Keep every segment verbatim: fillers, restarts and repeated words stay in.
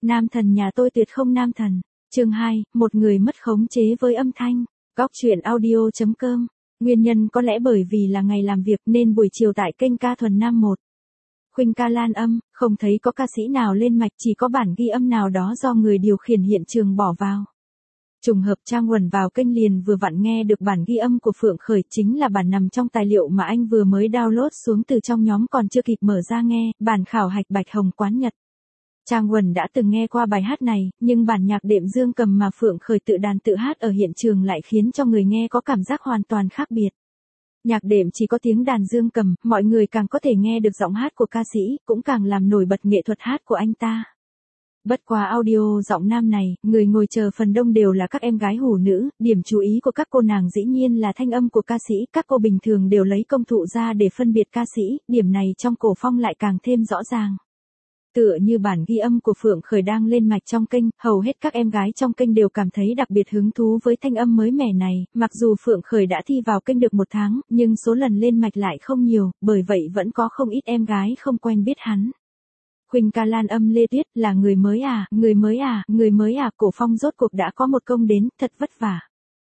Nam thần nhà tôi tuyệt không nam thần. Chương hai, một người mất khống chế với âm thanh. Góc truyện audio chấm com. Nguyên nhân có lẽ bởi vì là ngày làm việc nên buổi chiều tại kênh ca thuần nam một. Khuynh ca lan âm, không thấy có ca sĩ nào lên mạch, chỉ có bản ghi âm nào đó do người điều khiển hiện trường bỏ vào. Trùng hợp Trang Uẩn vào kênh liền vừa vặn nghe được bản ghi âm của Phượng Khởi, chính là bản nằm trong tài liệu mà anh vừa mới download xuống từ trong nhóm còn chưa kịp mở ra nghe, bản khảo hạch Bạch Hồng Quán Nhật. Trang Uẩn đã từng nghe qua bài hát này, nhưng bản nhạc đệm dương cầm mà Phượng Khởi tự đàn tự hát ở hiện trường lại khiến cho người nghe có cảm giác hoàn toàn khác biệt. Nhạc đệm chỉ có tiếng đàn dương cầm, mọi người càng có thể nghe được giọng hát của ca sĩ, cũng càng làm nổi bật nghệ thuật hát của anh ta. Bất quá audio giọng nam này, người ngồi chờ phần đông đều là các em gái hủ nữ, điểm chú ý của các cô nàng dĩ nhiên là thanh âm của ca sĩ, các cô bình thường đều lấy công thụ ra để phân biệt ca sĩ, điểm này trong cổ phong lại càng thêm rõ ràng. Tựa như bản ghi âm của Phượng Khởi đang lên mạch trong kênh, hầu hết các em gái trong kênh đều cảm thấy đặc biệt hứng thú với thanh âm mới mẻ này, mặc dù Phượng Khởi đã thi vào kênh được một tháng, nhưng số lần lên mạch lại không nhiều, bởi vậy vẫn có không ít em gái không quen biết hắn. Khuynh ca lan âm Lê Tuyết là người mới à, người mới à, người mới à, cổ phong rốt cuộc đã có một công đến, thật vất vả.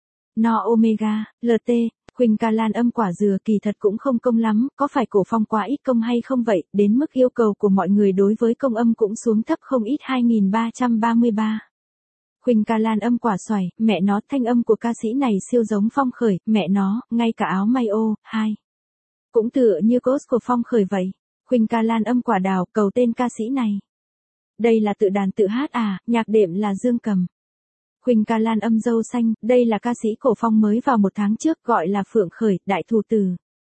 No Omega, lờ tê, Khuynh ca lan âm quả dừa kỳ thật cũng không công lắm, có phải cổ phong quá ít công hay không vậy, đến mức yêu cầu của mọi người đối với công âm cũng xuống thấp không ít. Hai nghìn ba trăm ba mươi ba. Khuynh ca lan âm quả xoài, mẹ nó, thanh âm của ca sĩ này siêu giống Phong Khởi, mẹ nó, ngay cả áo may ô, hai. Cũng tựa như cos của Phong Khởi vậy. Khuynh ca lan âm quả đào, cầu tên ca sĩ này. Đây là tự đàn tự hát à, nhạc đệm là dương cầm. Khuynh ca lan âm dâu xanh, đây là ca sĩ cổ phong mới vào một tháng trước, gọi là Phượng Khởi, đại thủ tử.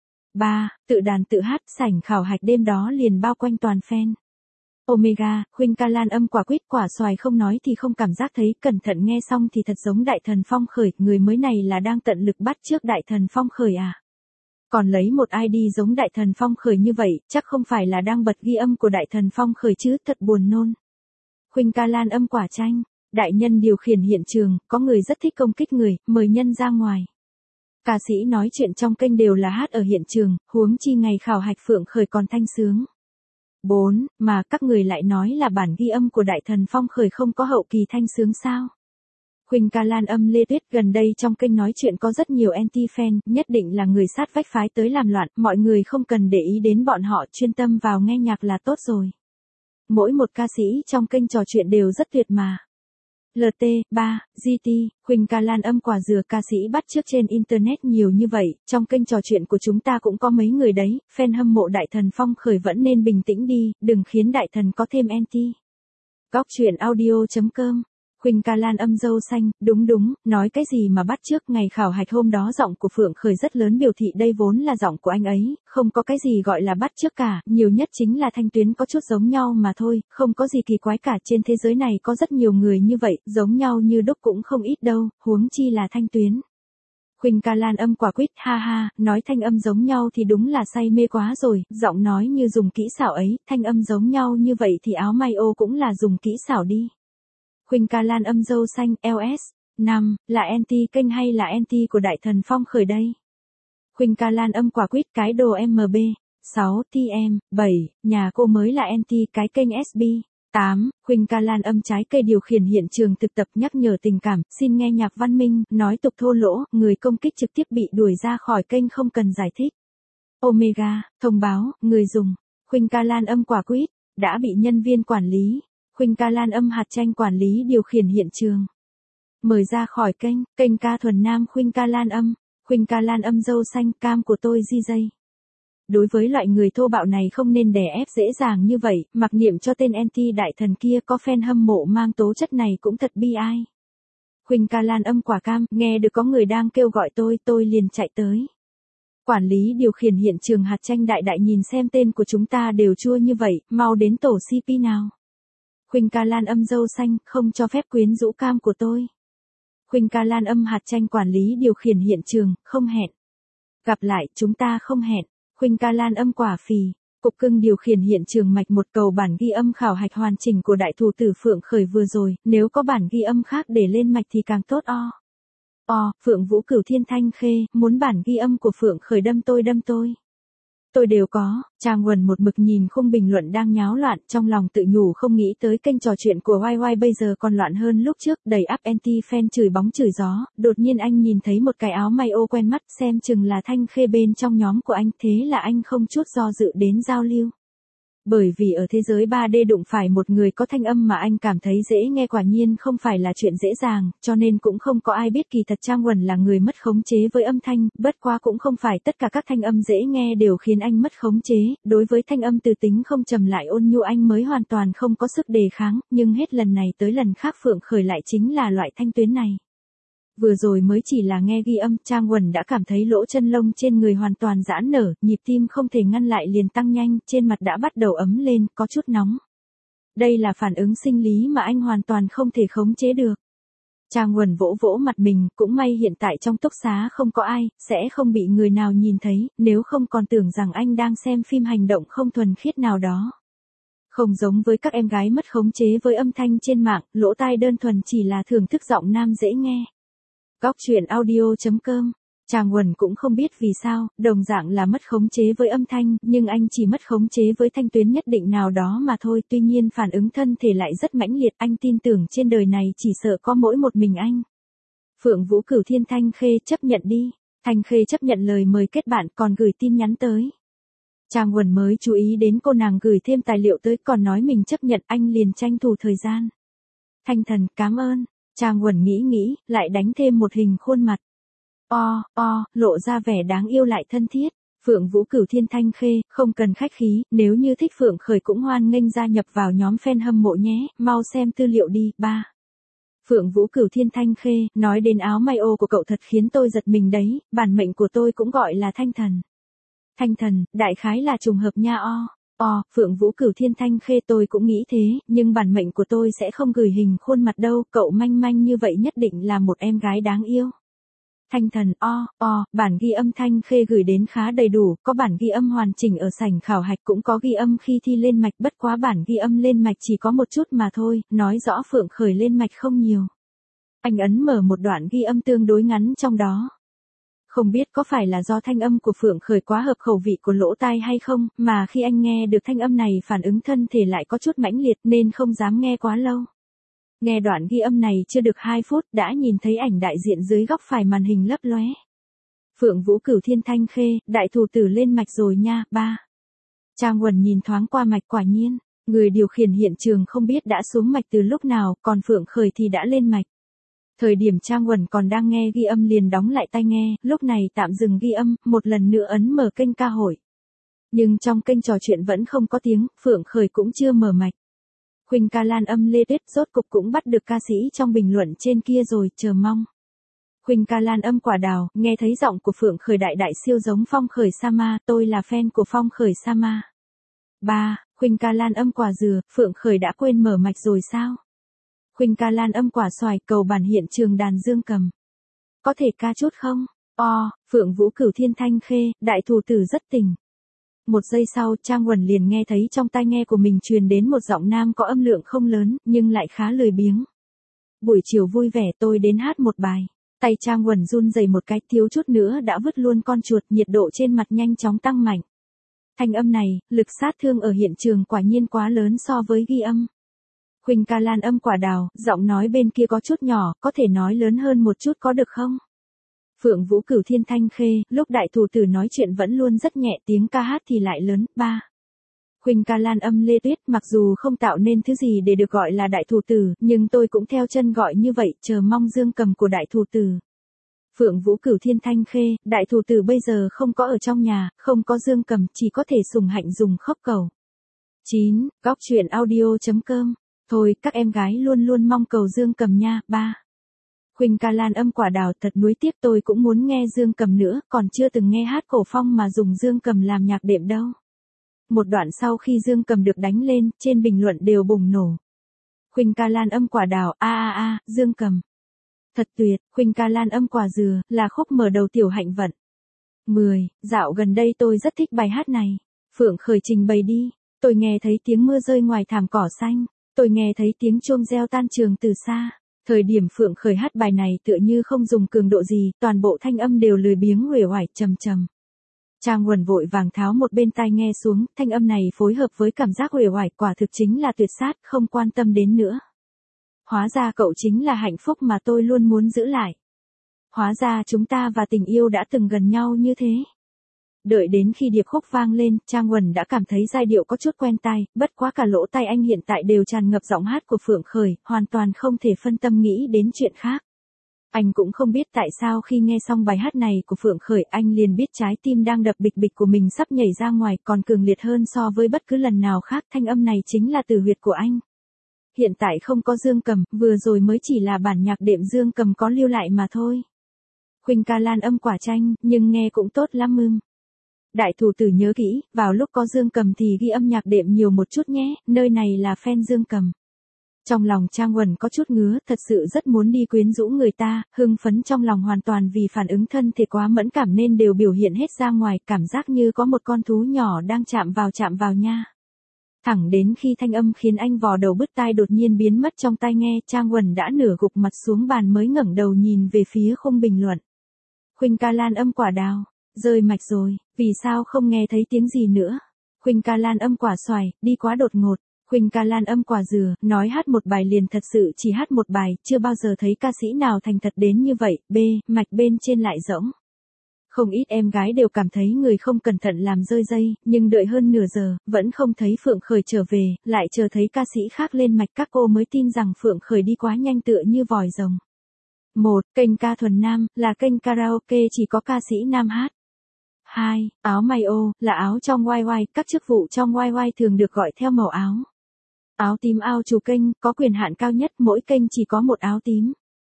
ba. Tự đàn tự hát, sảnh khảo hạch đêm đó liền bao quanh toàn fan. Omega, Khuynh ca lan âm quả quýt quả xoài không nói thì không cảm giác thấy, cẩn thận nghe xong thì thật giống đại thần Phong Khởi, người mới này là đang tận lực bắt chước đại thần Phong Khởi à. Còn lấy một i đê giống đại thần Phong Khởi như vậy, chắc không phải là đang bật ghi âm của đại thần Phong Khởi chứ, thật buồn nôn. Khuynh ca lan âm quả chanh, đại nhân điều khiển hiện trường, có người rất thích công kích người, mời nhân ra ngoài. Ca sĩ nói chuyện trong kênh đều là hát ở hiện trường, huống chi ngày khảo hạch Phượng Khởi còn thanh sướng. bốn. Mà các người lại nói là bản ghi âm của đại thần Phong Khởi không có hậu kỳ thanh sướng sao? Khuynh ca lan âm Lê Tuyết gần đây trong kênh nói chuyện có rất nhiều anti-fan, nhất định là người sát vách phái tới làm loạn, mọi người không cần để ý đến bọn họ, chuyên tâm vào nghe nhạc là tốt rồi. Mỗi một ca sĩ trong kênh trò chuyện đều rất tuyệt mà. lờ tê, ba, giê tê, Khuynh ca lan âm quả dừa ca sĩ bắt chước trên internet nhiều như vậy, trong kênh trò chuyện của chúng ta cũng có mấy người đấy, fan hâm mộ đại thần Phong Khởi vẫn nên bình tĩnh đi, đừng khiến đại thần có thêm anti. Góc truyện audio chấm com. Khuynh ca lan âm dâu xanh, đúng đúng, nói cái gì mà bắt chước, ngày khảo hạch hôm đó giọng của Phượng Khởi rất lớn biểu thị đây vốn là giọng của anh ấy, không có cái gì gọi là bắt chước cả, nhiều nhất chính là thanh tuyến có chút giống nhau mà thôi, không có gì kỳ quái cả, trên thế giới này có rất nhiều người như vậy, giống nhau như đúc cũng không ít đâu, huống chi là thanh tuyến. Khuynh ca lan âm quả quýt, ha ha, nói thanh âm giống nhau thì đúng là say mê quá rồi, giọng nói như dùng kỹ xảo ấy, thanh âm giống nhau như vậy thì áo may ô cũng là dùng kỹ xảo đi. Khuynh ca lan âm dâu xanh, lờ ét, năm, là anti kênh hay là anti của đại thần Phong Khởi đây? Khuynh ca lan âm quả quýt cái đồ em bê, sáu, tê em, bảy, nhà cô mới là anti cái kênh ét bê, tám, Khuynh ca lan âm trái cây điều khiển hiện trường thực tập nhắc nhở tình cảm, xin nghe nhạc văn minh, nói tục thô lỗ, người công kích trực tiếp bị đuổi ra khỏi kênh không cần giải thích. Omega, thông báo, người dùng, Khuynh ca lan âm quả quýt, đã bị nhân viên quản lý. Khuynh ca lan âm hạt chanh quản lý điều khiển hiện trường. Mời ra khỏi kênh, kênh ca thuần nam Khuynh ca lan âm, Khuynh ca lan âm dâu xanh, cam của tôi gi gi. Đối với loại người thô bạo này không nên đè ép dễ dàng như vậy, mặc niệm cho tên anti đại thần kia có fan hâm mộ mang tố chất này cũng thật bi ai. Khuynh ca lan âm quả cam, nghe được có người đang kêu gọi tôi, tôi liền chạy tới. Quản lý điều khiển hiện trường hạt chanh đại đại nhìn xem tên của chúng ta đều chua như vậy, mau đến tổ xê pê nào. Khuynh ca lan âm dâu xanh, không cho phép quyến rũ cam của tôi. Khuynh ca lan âm hạt chanh quản lý điều khiển hiện trường, không hẹn. Gặp lại, chúng ta không hẹn. Khuynh ca lan âm quả phì, cục cưng điều khiển hiện trường mạch một cầu bản ghi âm khảo hạch hoàn chỉnh của đại thủ tử Phượng Khởi vừa rồi, nếu có bản ghi âm khác để lên mạch thì càng tốt o. O, Phượng Vũ Cửu Thiên Thanh Khê, muốn bản ghi âm của Phượng Khởi đâm tôi đâm tôi. Tôi đều có. Trang Quần một mực nhìn khung bình luận đang nháo loạn, trong lòng tự nhủ không nghĩ tới kênh trò chuyện của Y Y bây giờ còn loạn hơn lúc trước, đầy ắp anti-fan chửi bóng chửi gió, đột nhiên anh nhìn thấy một cái áo may ô quen mắt, xem chừng là Thanh Khê bên trong nhóm của anh, thế là anh không chút do dự đến giao lưu. Bởi vì ở thế giới ba D đụng phải một người có thanh âm mà anh cảm thấy dễ nghe quả nhiên không phải là chuyện dễ dàng, cho nên cũng không có ai biết kỳ thật Trang Quần là người mất khống chế với âm thanh, bất quá cũng không phải tất cả các thanh âm dễ nghe đều khiến anh mất khống chế, đối với thanh âm từ tính không trầm lại ôn nhu anh mới hoàn toàn không có sức đề kháng, nhưng hết lần này tới lần khác Phượng Khởi lại chính là loại thanh tuyến này. Vừa rồi mới chỉ là nghe ghi âm, Trang Quần đã cảm thấy lỗ chân lông trên người hoàn toàn giãn nở, nhịp tim không thể ngăn lại liền tăng nhanh, trên mặt đã bắt đầu ấm lên, có chút nóng. Đây là phản ứng sinh lý mà anh hoàn toàn không thể khống chế được. Trang Quần vỗ vỗ mặt mình, cũng may hiện tại trong túc xá không có ai, sẽ không bị người nào nhìn thấy, nếu không còn tưởng rằng anh đang xem phim hành động không thuần khiết nào đó. Không giống với các em gái mất khống chế với âm thanh trên mạng, lỗ tai đơn thuần chỉ là thưởng thức giọng nam dễ nghe. Góc truyện audio chấm com. Trang Quần cũng không biết vì sao, đồng dạng là mất khống chế với âm thanh, nhưng anh chỉ mất khống chế với thanh tuyến nhất định nào đó mà thôi, tuy nhiên phản ứng thân thể lại rất mãnh liệt, anh tin tưởng trên đời này chỉ sợ có mỗi một mình anh. Phượng Vũ Cửu Thiên Thanh Khê chấp nhận đi. Thanh Khê chấp nhận lời mời kết bạn còn gửi tin nhắn tới. Trang Quần mới chú ý đến cô nàng gửi thêm tài liệu tới còn nói mình chấp nhận, anh liền tranh thủ thời gian. Thanh Thần, cảm ơn. Trang Quần nghĩ nghĩ, lại đánh thêm một hình khuôn mặt. O, o, lộ ra vẻ đáng yêu lại thân thiết. Phượng Vũ Cửu Thiên Thanh Khê, không cần khách khí, nếu như thích Phượng Khởi cũng hoan nghênh gia nhập vào nhóm fan hâm mộ nhé, mau xem tư liệu đi. Ba. Phượng Vũ Cửu Thiên Thanh Khê, nói đến áo may ô của cậu thật khiến tôi giật mình đấy, bản mệnh của tôi cũng gọi là Thanh Thần. Thanh Thần, đại khái là trùng hợp nha o. Ồ, Phượng Vũ Cửu Thiên Thanh Khê tôi cũng nghĩ thế, nhưng bản mệnh của tôi sẽ không gửi hình khuôn mặt đâu, cậu manh manh như vậy nhất định là một em gái đáng yêu. Thanh Thần, o, o, bản ghi âm Thanh Khê gửi đến khá đầy đủ, có bản ghi âm hoàn chỉnh ở sảnh khảo hạch cũng có ghi âm khi thi lên mạch, bất quá bản ghi âm lên mạch chỉ có một chút mà thôi, nói rõ Phượng Khởi lên mạch không nhiều. Anh ấn mở một đoạn ghi âm tương đối ngắn trong đó. Không biết có phải là do thanh âm của Phượng Khởi quá hợp khẩu vị của lỗ tai hay không, mà khi anh nghe được thanh âm này phản ứng thân thể lại có chút mãnh liệt nên không dám nghe quá lâu. Nghe đoạn ghi âm này chưa được hai phút đã nhìn thấy ảnh đại diện dưới góc phải màn hình lấp lóe. Phượng Vũ Cửu Thiên Thanh Khê, đại thủ tử lên mạch rồi nha. Ba. Trang Quần nhìn thoáng qua mạch quả nhiên, người điều khiển hiện trường không biết đã xuống mạch từ lúc nào, còn Phượng Khởi thì đã lên mạch. Thời điểm Trang Quần còn đang nghe ghi âm liền đóng lại tai nghe, lúc này tạm dừng ghi âm, một lần nữa ấn mở kênh ca hội. Nhưng trong kênh trò chuyện vẫn không có tiếng, Phượng Khởi cũng chưa mở mạch. Khuynh Ca Lan âm lê tuyết rốt cục cũng bắt được ca sĩ trong bình luận trên kia rồi, chờ mong. Khuynh Ca Lan âm quả đào, nghe thấy giọng của Phượng Khởi đại đại siêu giống Phong Khởi Sama, tôi là fan của Phong Khởi Sama. Ba. Khuynh Ca Lan âm quả dừa, Phượng Khởi đã quên mở mạch rồi sao? Khuynh Ca Lan âm quả xoài, cầu bản hiện trường đàn dương cầm. Có thể ca chút không? O, Phượng Vũ Cửu Thiên Thanh Khê, đại thủ tử rất tình. Một giây sau, Trang Quần liền nghe thấy trong tai nghe của mình truyền đến một giọng nam có âm lượng không lớn, nhưng lại khá lười biếng. Buổi chiều vui vẻ tôi đến hát một bài. Tay Trang Quần run rẩy một cái, thiếu chút nữa đã vứt luôn con chuột, nhiệt độ trên mặt nhanh chóng tăng mạnh. Thanh âm này, lực sát thương ở hiện trường quả nhiên quá lớn so với ghi âm. Khuynh Ca Lan âm quả đào, giọng nói bên kia có chút nhỏ, có thể nói lớn hơn một chút có được không? Phượng Vũ Cửu Thiên Thanh Khê, lúc đại thủ tử nói chuyện vẫn luôn rất nhẹ, tiếng ca hát thì lại lớn. Ba. Khuynh Ca Lan âm lê tuyết, mặc dù không tạo nên thứ gì để được gọi là đại thủ tử, nhưng tôi cũng theo chân gọi như vậy, chờ mong dương cầm của đại thủ tử. Phượng Vũ Cửu Thiên Thanh Khê, đại thủ tử bây giờ không có ở trong nhà, không có dương cầm, chỉ có thể sùng hạnh dùng khóc cầu. chín. Góc truyện audio chấm com. Thôi, các em gái luôn luôn mong cầu dương cầm nha. Ba. Khuynh Ca Lan âm quả đào, thật nuối tiếc, tôi cũng muốn nghe dương cầm nữa, còn chưa từng nghe hát cổ phong mà dùng dương cầm làm nhạc đệm đâu. Một đoạn sau khi dương cầm được đánh lên, trên bình luận đều bùng nổ. Khuynh Ca Lan âm quả đào, a a a, dương cầm. Thật tuyệt. Khuynh Ca Lan âm quả dừa, là khúc mở đầu tiểu hạnh vận. mười. Dạo gần đây tôi rất thích bài hát này. Phượng Khởi trình bày đi. Tôi nghe thấy tiếng mưa rơi ngoài thảm cỏ xanh. Tôi nghe thấy tiếng chuông reo tan trường từ xa. Thời điểm Phượng Khởi hát bài này tựa như không dùng cường độ gì, toàn bộ thanh âm đều lười biếng uể oải trầm trầm. Trang Uẩn vội vàng tháo một bên tai nghe xuống, thanh âm này phối hợp với cảm giác uể oải quả thực chính là tuyệt sát, không quan tâm đến nữa. Hóa ra cậu chính là hạnh phúc mà tôi luôn muốn giữ lại. Hóa ra chúng ta và tình yêu đã từng gần nhau như thế. Đợi đến khi điệp khúc vang lên, Trang Uẩn đã cảm thấy giai điệu có chút quen tai, bất quá cả lỗ tai anh hiện tại đều tràn ngập giọng hát của Phượng Khởi, hoàn toàn không thể phân tâm nghĩ đến chuyện khác. Anh cũng không biết tại sao khi nghe xong bài hát này của Phượng Khởi anh liền biết trái tim đang đập bịch bịch của mình sắp nhảy ra ngoài còn cường liệt hơn so với bất cứ lần nào khác, thanh âm này chính là từ huyệt của anh. Hiện tại không có dương cầm, vừa rồi mới chỉ là bản nhạc đệm dương cầm có lưu lại mà thôi. Khuynh ca lan âm quả chanh, nhưng nghe cũng tốt lắm ưm. Đại thủ tử nhớ kỹ, vào lúc có dương cầm thì ghi âm nhạc đệm nhiều một chút nhé, nơi này là fan dương cầm. Trong lòng Trang Uẩn có chút ngứa, thật sự rất muốn đi quyến rũ người ta, hưng phấn trong lòng hoàn toàn vì phản ứng thân thể quá mẫn cảm nên đều biểu hiện hết ra ngoài, cảm giác như có một con thú nhỏ đang chạm vào chạm vào nha. Thẳng đến khi thanh âm khiến anh vò đầu bứt tai đột nhiên biến mất trong tai nghe, Trang Uẩn đã nửa gục mặt xuống bàn mới ngẩng đầu nhìn về phía khung bình luận. Khuynh ca lan âm quả đào, rơi mạch rồi, vì sao không nghe thấy tiếng gì nữa? Khuynh ca lan âm quả xoài, đi quá đột ngột. Khuynh ca lan âm quả dừa, nói hát một bài liền thật sự chỉ hát một bài, chưa bao giờ thấy ca sĩ nào thành thật đến như vậy, b, mạch bên trên lại rỗng. Không ít em gái đều cảm thấy người không cẩn thận làm rơi dây, nhưng đợi hơn nửa giờ, vẫn không thấy Phượng Khởi trở về, lại chờ thấy ca sĩ khác lên mạch các cô mới tin rằng Phượng Khởi đi quá nhanh tựa như vòi rồng. một. Kênh ca thuần nam, là kênh karaoke chỉ có ca sĩ nam hát. hai. Áo may ô, là áo trong oai oai, các chức vụ trong oai oai thường được gọi theo màu áo. Áo tím ao chủ kênh, có quyền hạn cao nhất, mỗi kênh chỉ có một áo tím.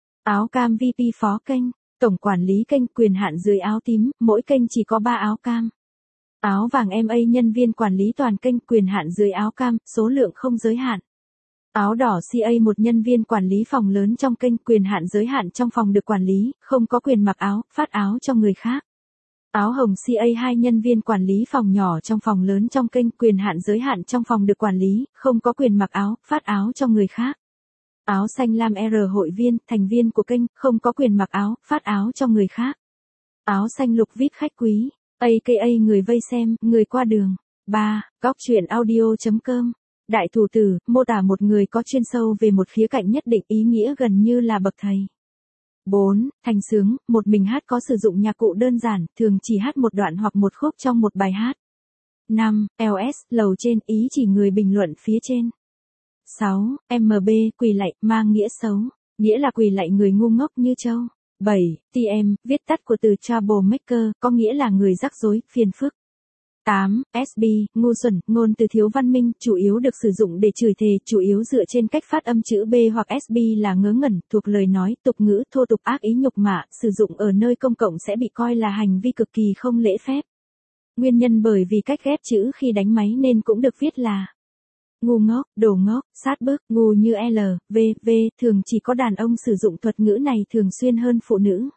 Áo cam vê pê phó kênh, tổng quản lý kênh, quyền hạn dưới áo tím, mỗi kênh chỉ có ba áo cam. Áo vàng em a nhân viên quản lý toàn kênh, quyền hạn dưới áo cam, số lượng không giới hạn. Áo đỏ xê a một nhân viên quản lý phòng lớn trong kênh, quyền hạn giới hạn trong phòng được quản lý, không có quyền mặc áo, phát áo cho người khác. Áo hồng xê a hai nhân viên quản lý phòng nhỏ trong phòng lớn trong kênh, quyền hạn giới hạn trong phòng được quản lý, không có quyền mặc áo, phát áo cho người khác. Áo xanh lam R hội viên, thành viên của kênh, không có quyền mặc áo, phát áo cho người khác. Áo xanh lục vê i pê khách quý, a ca a người vây xem, người qua đường. ba. Góc truyện audio chấm com. Đại thủ tử, mô tả một người có chuyên sâu về một khía cạnh nhất định, ý nghĩa gần như là bậc thầy. bốn. Thành sướng, một mình hát có sử dụng nhạc cụ đơn giản, thường chỉ hát một đoạn hoặc một khúc trong một bài hát. năm. lờ ét, lầu trên, ý chỉ người bình luận phía trên. sáu. em bê, quỳ lạy, mang nghĩa xấu, nghĩa là quỳ lạy người ngu ngốc như trâu. bảy. tê em, viết tắt của từ troublemaker, có nghĩa là người rắc rối, phiền phức. tám. ét bê, ngu xuẩn, ngôn từ thiếu văn minh, chủ yếu được sử dụng để chửi thề, chủ yếu dựa trên cách phát âm chữ B hoặc ét bê là ngớ ngẩn, thuộc lời nói, tục ngữ, thô tục ác ý nhục mạ, sử dụng ở nơi công cộng sẽ bị coi là hành vi cực kỳ không lễ phép. Nguyên nhân bởi vì cách ghép chữ khi đánh máy nên cũng được viết là ngu ngốc, đồ ngốc, sát bức, ngu như L, V, V, thường chỉ có đàn ông sử dụng thuật ngữ này thường xuyên hơn phụ nữ.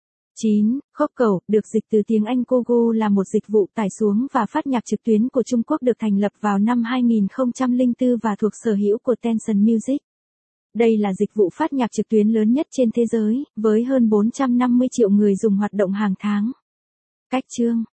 chín. Khốc cầu, được dịch từ tiếng Anh Kogo là một dịch vụ tải xuống và phát nhạc trực tuyến của Trung Quốc được thành lập vào năm hai nghìn không trăm lẻ bốn và thuộc sở hữu của Tencent Music. Đây là dịch vụ phát nhạc trực tuyến lớn nhất trên thế giới, với hơn bốn trăm năm mươi triệu người dùng hoạt động hàng tháng. Cách chương